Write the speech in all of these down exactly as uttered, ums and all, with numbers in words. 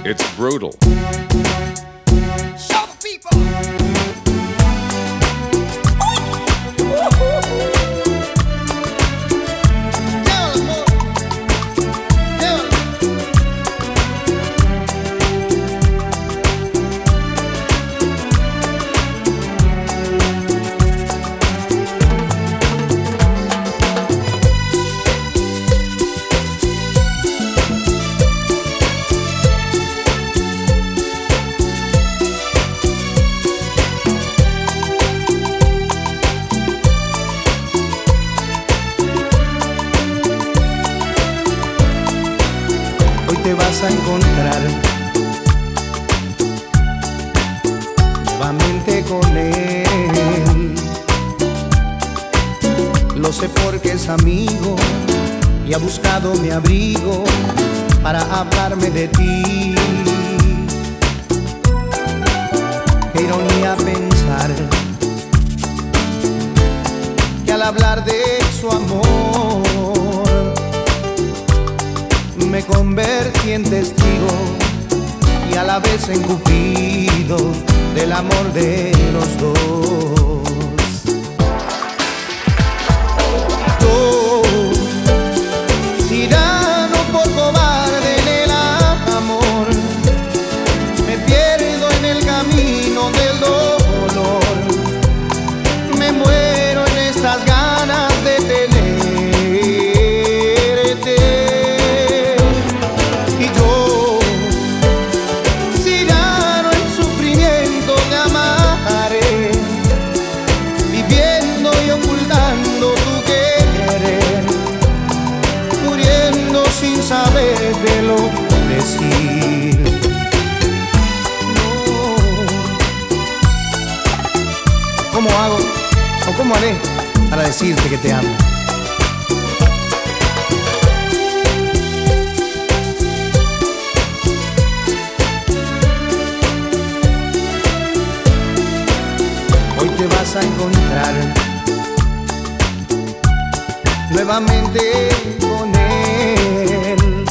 It's brutal. Show the people. Te vas a encontrar nuevamente con él. Lo sé porque es amigo y ha buscado mi abrigo para hablarme de ti. Qué ironía pensar que al hablar de su amor me convertí en testigo y a la vez en cupido del amor de los dos. Yo, tirano por cobarde en el amor, me pierdo en el camino del dolor, me muero en estas ganas de tenerte. Sin sabértelo decir. No. ¿Cómo hago o cómo haré para decirte que te amo? Hoy te vas a encontrar nuevamente con él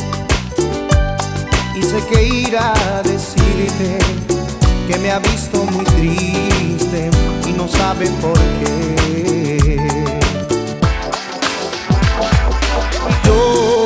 y sé que irá a decirte que me ha visto muy triste y no sabe por qué. Yo